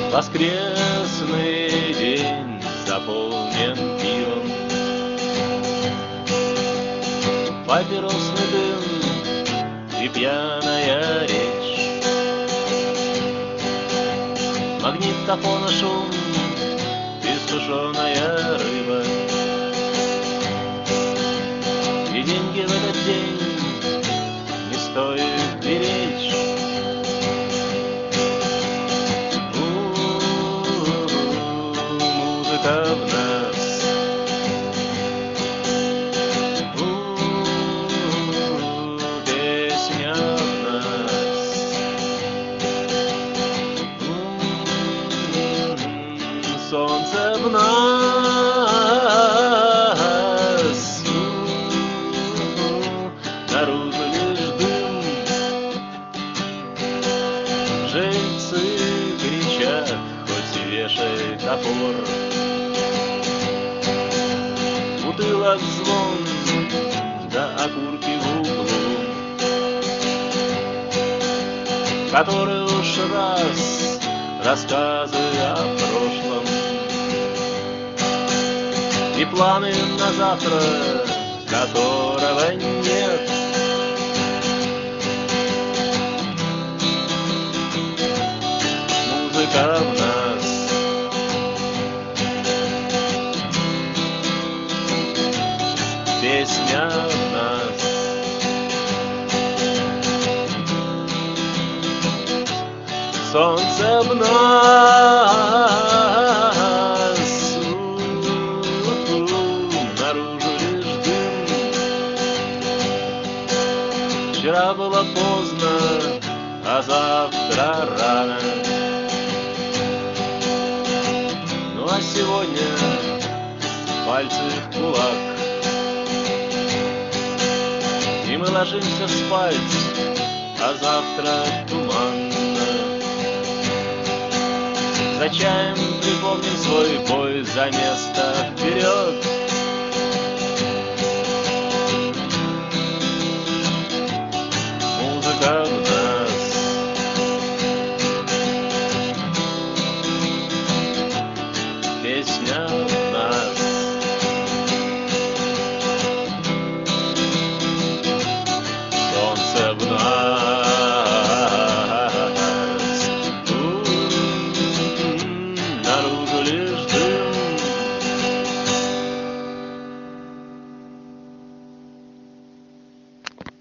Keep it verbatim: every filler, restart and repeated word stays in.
Воскресный день заполнен пивом, папиросный дым и пьяная речь, магнитофона шум и сушеная рыба. И деньги в этот день не стоит беречь. Музыка в нас, песня в нас, солнце в нас, наружу лишь дым. Жильцы кричат, хоть и вешай топор. Бутылок звон, да окурки в углу, который уж раз рассказы о прошлом и планы на завтра, которого нет. Музыка в нас, песня в нас, солнце в нас, наружу лишь дым. Вчера было поздно, а завтра рано. Ну а сегодня пальцы в кулак, и мы ложимся спать, а завтра туманно. За чаем припомним свой бой за место вперед.